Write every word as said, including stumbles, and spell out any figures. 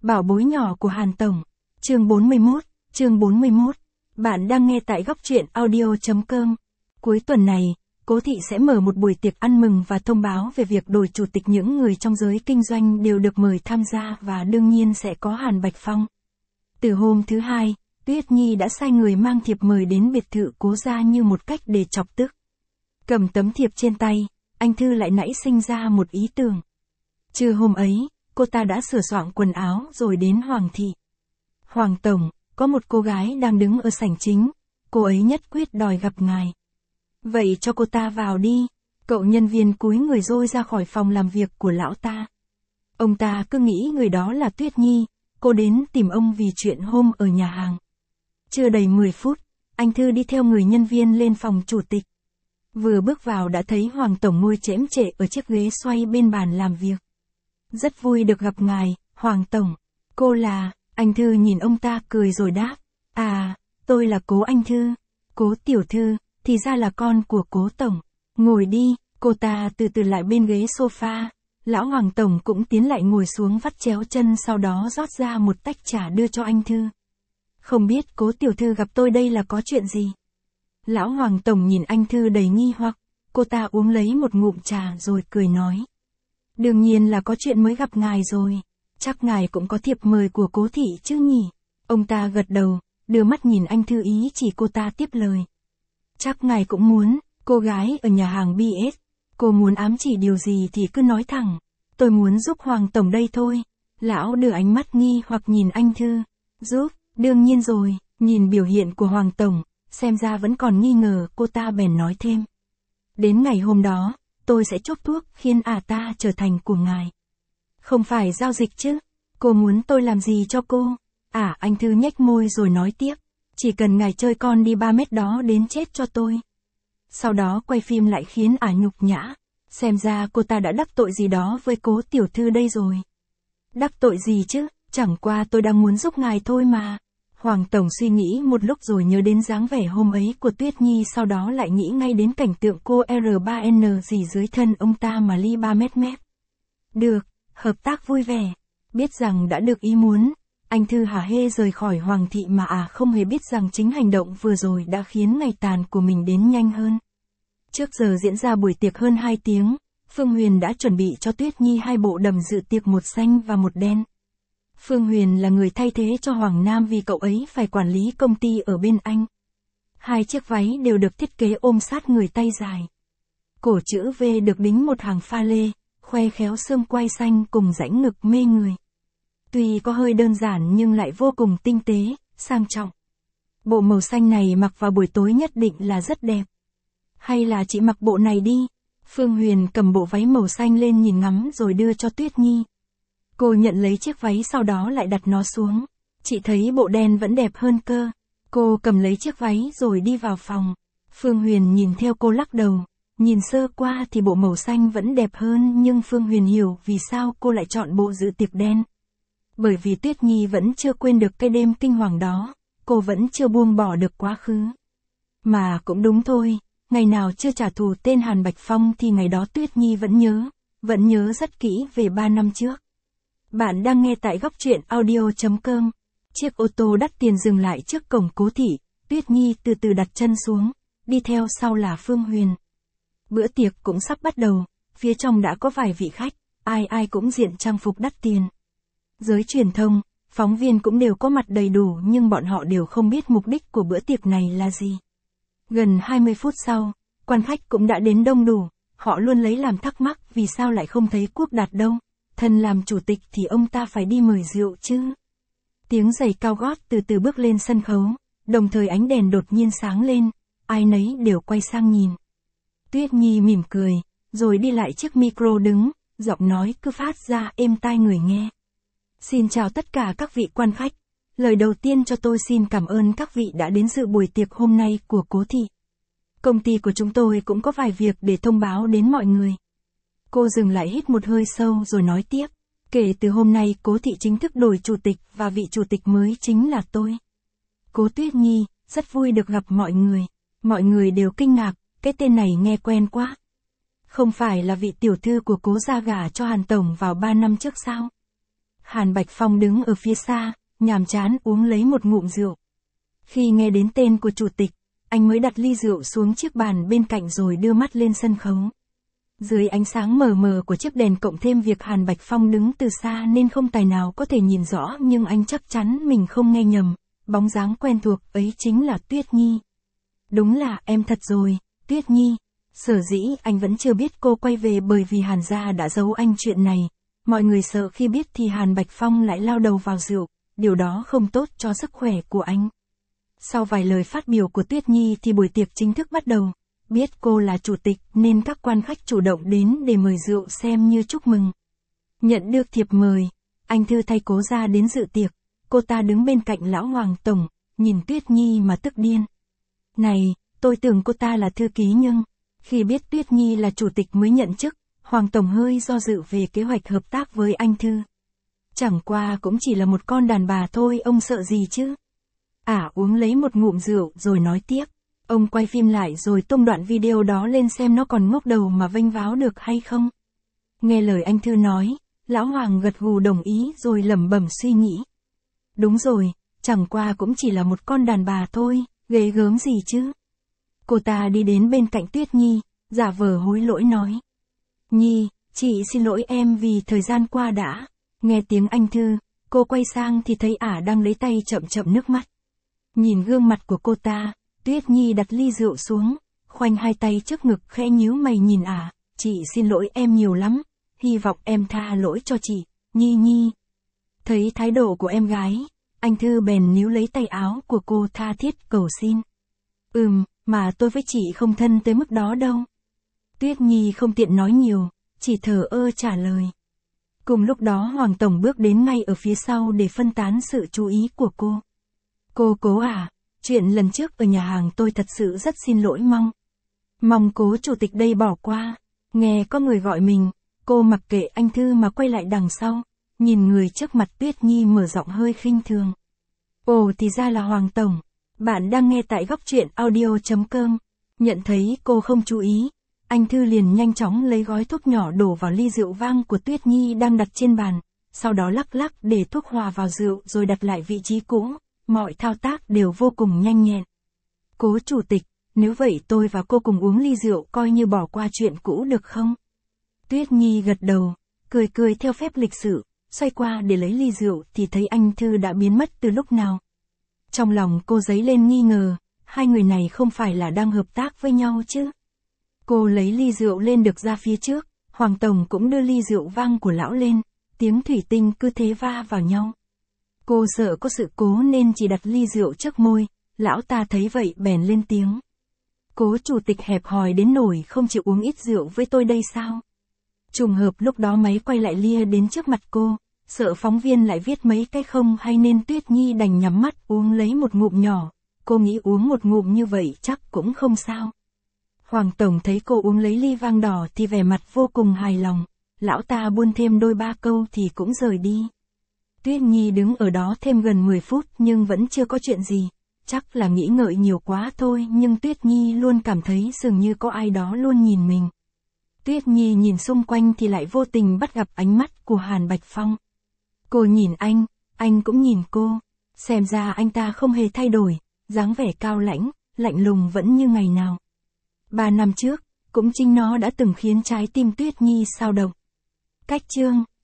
Bảo bối nhỏ của Hàn Tổng. Chương bốn mươi mốt, chương bốn mươi mốt. Bạn đang nghe tại góc truyện audio chấm com. Cuối tuần này, Cố Thị sẽ mở một buổi tiệc ăn mừng và thông báo về việc đổi chủ tịch, những người trong giới kinh doanh đều được mời tham gia và đương nhiên sẽ có Hàn Bạch Phong. Từ hôm thứ hai, Tuyết Nhi đã sai người mang thiệp mời đến biệt thự Cố gia như một cách để chọc tức. Cầm tấm thiệp trên tay, anh Thư lại nảy sinh ra một ý tưởng. Trưa hôm ấy, cô ta đã sửa soạn quần áo rồi đến Hoàng thị. Hoàng Tổng, có một cô gái đang đứng ở sảnh chính, cô ấy nhất quyết đòi gặp ngài. Vậy cho cô ta vào đi. Cậu nhân viên cúi người rôi ra khỏi phòng làm việc của lão ta. Ông ta cứ nghĩ người đó là Tuyết Nhi, cô đến tìm ông vì chuyện hôm ở nhà hàng. Chưa đầy mười phút, anh Thư đi theo người nhân viên lên phòng chủ tịch. Vừa bước vào đã thấy Hoàng Tổng ngồi chễm chệ ở chiếc ghế xoay bên bàn làm việc. Rất vui được gặp ngài, Hoàng Tổng. Cô là... Anh Thư nhìn ông ta cười rồi đáp. À, tôi là Cố Anh Thư. Cố tiểu thư, thì ra là con của Cố Tổng. Ngồi đi. Cô ta từ từ lại bên ghế sofa. Lão Hoàng Tổng cũng tiến lại ngồi xuống vắt chéo chân, sau đó rót ra một tách trà đưa cho anh Thư. Không biết Cố tiểu thư gặp tôi đây là có chuyện gì? Lão Hoàng Tổng nhìn anh Thư đầy nghi hoặc. Cô ta uống lấy một ngụm trà rồi cười nói. Đương nhiên là có chuyện mới gặp ngài rồi. Chắc ngài cũng có thiệp mời của Cố thị chứ nhỉ? Ông ta gật đầu, đưa mắt nhìn anh Thư ý chỉ cô ta tiếp lời. Chắc ngài cũng muốn. Cô gái ở nhà hàng bê ét. Cô muốn ám chỉ điều gì thì cứ nói thẳng. Tôi muốn giúp Hoàng Tổng đây thôi. Lão đưa ánh mắt nghi hoặc nhìn anh Thư. Giúp, đương nhiên rồi. Nhìn biểu hiện của Hoàng Tổng, xem ra vẫn còn nghi ngờ, cô ta bèn nói thêm. Đến ngày hôm đó, tôi sẽ chốt thuốc khiến ả ta trở thành của ngài. Không phải giao dịch chứ? Cô muốn tôi làm gì cho cô? À, anh Thư nhếch môi rồi nói tiếp. Chỉ cần ngài chơi con đi ba mét đó đến chết cho tôi. Sau đó quay phim lại khiến ả nhục nhã. Xem ra cô ta đã đắc tội gì đó với Cố tiểu thư đây rồi. Đắc tội gì chứ? Chẳng qua tôi đang muốn giúp ngài thôi mà. Hoàng Tổng suy nghĩ một lúc rồi nhớ đến dáng vẻ hôm ấy của Tuyết Nhi, sau đó lại nghĩ ngay đến cảnh tượng cô R ba N gì dưới thân ông ta mà ly ba mét mép. Được, hợp tác vui vẻ. Biết rằng đã được ý muốn, anh Thư hả hê rời khỏi Hoàng thị mà à không hề biết rằng chính hành động vừa rồi đã khiến ngày tàn của mình đến nhanh hơn. Trước giờ diễn ra buổi tiệc hơn hai tiếng, Phương Huyền đã chuẩn bị cho Tuyết Nhi hai bộ đầm dự tiệc, một xanh và một đen. Phương Huyền là người thay thế cho Hoàng Nam vì cậu ấy phải quản lý công ty ở bên Anh. Hai chiếc váy đều được thiết kế ôm sát người, tay dài. Cổ chữ V được đính một hàng pha lê, khoe khéo xương quai xanh cùng rãnh ngực mê người. Tuy có hơi đơn giản nhưng lại vô cùng tinh tế, sang trọng. Bộ màu xanh này mặc vào buổi tối nhất định là rất đẹp. Hay là chị mặc bộ này đi? Phương Huyền cầm bộ váy màu xanh lên nhìn ngắm rồi đưa cho Tuyết Nhi. Cô nhận lấy chiếc váy sau đó lại đặt nó xuống. Chị thấy bộ đen vẫn đẹp hơn cơ. Cô cầm lấy chiếc váy rồi đi vào phòng. Phương Huyền nhìn theo cô lắc đầu. Nhìn sơ qua thì bộ màu xanh vẫn đẹp hơn, nhưng Phương Huyền hiểu vì sao cô lại chọn bộ dự tiệc đen. Bởi vì Tuyết Nhi vẫn chưa quên được cái đêm kinh hoàng đó. Cô vẫn chưa buông bỏ được quá khứ. Mà cũng đúng thôi, ngày nào chưa trả thù tên Hàn Bạch Phong thì ngày đó Tuyết Nhi vẫn nhớ. Vẫn nhớ rất kỹ về ba năm trước. Bạn đang nghe tại góc truyện audio chấm com. Chiếc ô tô đắt tiền dừng lại trước cổng Cố thị. Tuyết Nhi từ từ đặt chân xuống. Đi theo sau là Phương Huyền. Bữa tiệc cũng sắp bắt đầu. Phía trong đã có vài vị khách. Ai ai cũng diện trang phục đắt tiền. Giới truyền thông, phóng viên cũng đều có mặt đầy đủ, nhưng bọn họ đều không biết mục đích của bữa tiệc này là gì. Gần hai mươi phút sau, quan khách cũng đã đến đông đủ. Họ luôn lấy làm thắc mắc vì sao lại không thấy Quốc Đạt đâu. Thân làm chủ tịch thì ông ta phải đi mời rượu chứ. Tiếng giày cao gót từ từ bước lên sân khấu, đồng thời ánh đèn đột nhiên sáng lên, ai nấy đều quay sang nhìn. Tuyết Nhi mỉm cười, rồi đi lại chiếc micro đứng, giọng nói cứ phát ra êm tai người nghe. Xin chào tất cả các vị quan khách. Lời đầu tiên cho tôi xin cảm ơn các vị đã đến dự buổi tiệc hôm nay của Cố thị. Công ty của chúng tôi cũng có vài việc để thông báo đến mọi người. Cô dừng lại hít một hơi sâu rồi nói tiếp. Kể từ hôm nay Cố thị chính thức đổi chủ tịch và vị chủ tịch mới chính là tôi. Cố Tuyết Nhi, rất vui được gặp mọi người. Mọi người đều kinh ngạc, cái tên này nghe quen quá. Không phải là vị tiểu thư của Cố gia gả cho Hàn Tổng vào ba năm trước sao? Hàn Bạch Phong đứng ở phía xa, nhàm chán uống lấy một ngụm rượu. Khi nghe đến tên của chủ tịch, anh mới đặt ly rượu xuống chiếc bàn bên cạnh rồi đưa mắt lên sân khấu. Dưới ánh sáng mờ mờ của chiếc đèn cộng thêm việc Hàn Bạch Phong đứng từ xa nên không tài nào có thể nhìn rõ, nhưng anh chắc chắn mình không nghe nhầm, bóng dáng quen thuộc ấy chính là Tuyết Nhi. Đúng là em thật rồi, Tuyết Nhi. Sở dĩ anh vẫn chưa biết cô quay về bởi vì Hàn gia đã giấu anh chuyện này. Mọi người sợ khi biết thì Hàn Bạch Phong lại lao đầu vào rượu, điều đó không tốt cho sức khỏe của anh. Sau vài lời phát biểu của Tuyết Nhi thì buổi tiệc chính thức bắt đầu. Biết cô là chủ tịch nên các quan khách chủ động đến để mời rượu xem như chúc mừng. Nhận được thiệp mời, anh Thư thay Cố Gia đến dự tiệc. Cô ta đứng bên cạnh lão Hoàng Tổng, nhìn Tuyết Nhi mà tức điên. Này, tôi tưởng cô ta là thư ký nhưng, khi biết Tuyết Nhi là chủ tịch mới nhận chức, Hoàng Tổng hơi do dự về kế hoạch hợp tác với anh Thư. Chẳng qua cũng chỉ là một con đàn bà thôi, ông sợ gì chứ? À, uống lấy một ngụm rượu rồi nói tiếp. Ông quay phim lại rồi tung đoạn video đó lên xem nó còn ngốc đầu mà vênh váo được hay không. Nghe lời anh Thư nói, lão Hoàng gật gù đồng ý rồi lẩm bẩm suy nghĩ. Đúng rồi, chẳng qua cũng chỉ là một con đàn bà thôi, ghê gớm gì chứ. Cô ta đi đến bên cạnh Tuyết Nhi, giả vờ hối lỗi nói. Nhi, chị xin lỗi em vì thời gian qua đã. Nghe tiếng anh Thư, cô quay sang thì thấy ả đang lấy tay chậm chậm nước mắt. Nhìn gương mặt của cô ta, Tuyết Nhi đặt ly rượu xuống, khoanh hai tay trước ngực khẽ nhíu mày nhìn ả. Chị xin lỗi em nhiều lắm, hy vọng em tha lỗi cho chị, Nhi Nhi. Thấy thái độ của em gái, anh Thư bèn níu lấy tay áo của cô tha thiết cầu xin. Ừm, mà tôi với chị không thân tới mức đó đâu. Tuyết Nhi không tiện nói nhiều, chỉ thờ ơ trả lời. Cùng lúc đó Hoàng Tổng bước đến ngay ở phía sau để phân tán sự chú ý của cô. Cô Cố à, chuyện lần trước ở nhà hàng tôi thật sự rất xin lỗi, mong. Mong Cố chủ tịch đây bỏ qua. Nghe có người gọi mình, cô mặc kệ anh Thư mà quay lại đằng sau, nhìn người trước mặt Tuyết Nhi mở giọng hơi khinh thường. Ồ, thì ra là Hoàng Tổng. Bạn đang nghe tại góc truyện audio chấm com. Nhận thấy cô không chú ý, anh Thư liền nhanh chóng lấy gói thuốc nhỏ đổ vào ly rượu vang của Tuyết Nhi đang đặt trên bàn, sau đó lắc lắc để thuốc hòa vào rượu rồi đặt lại vị trí cũ, mọi thao tác đều vô cùng nhanh nhẹn. Cố chủ tịch, nếu vậy tôi và cô cùng uống ly rượu coi như bỏ qua chuyện cũ được không? Tuyết Nhi gật đầu, cười cười theo phép lịch sự, xoay qua để lấy ly rượu thì thấy anh Thư đã biến mất từ lúc nào. Trong lòng cô dấy lên nghi ngờ, hai người này không phải là đang hợp tác với nhau chứ? Cô lấy ly rượu lên được ra phía trước, Hoàng Tổng cũng đưa ly rượu vang của lão lên, tiếng thủy tinh cứ thế va vào nhau. Cô sợ có sự cố nên chỉ đặt ly rượu trước môi, lão ta thấy vậy bèn lên tiếng. Cố chủ tịch hẹp hòi đến nổi không chịu uống ít rượu với tôi đây sao? Trùng hợp lúc đó máy quay lại lia đến trước mặt cô, sợ phóng viên lại viết mấy cái không hay nên Tuyết Nhi đành nhắm mắt uống lấy một ngụm nhỏ, cô nghĩ uống một ngụm như vậy chắc cũng không sao. Hoàng Tổng thấy cô uống lấy ly vang đỏ thì vẻ mặt vô cùng hài lòng, lão ta buôn thêm đôi ba câu thì cũng rời đi. Tuyết Nhi đứng ở đó thêm gần mười phút nhưng vẫn chưa có chuyện gì, chắc là nghĩ ngợi nhiều quá thôi, nhưng Tuyết Nhi luôn cảm thấy dường như có ai đó luôn nhìn mình. Tuyết Nhi nhìn xung quanh thì lại vô tình bắt gặp ánh mắt của Hàn Bạch Phong. Cô nhìn anh, anh cũng nhìn cô, xem ra anh ta không hề thay đổi, dáng vẻ cao lãnh, lạnh lùng vẫn như ngày nào. Ba năm trước, cũng chính nó đã từng khiến trái tim Tuyết Nhi xao động. Cách chương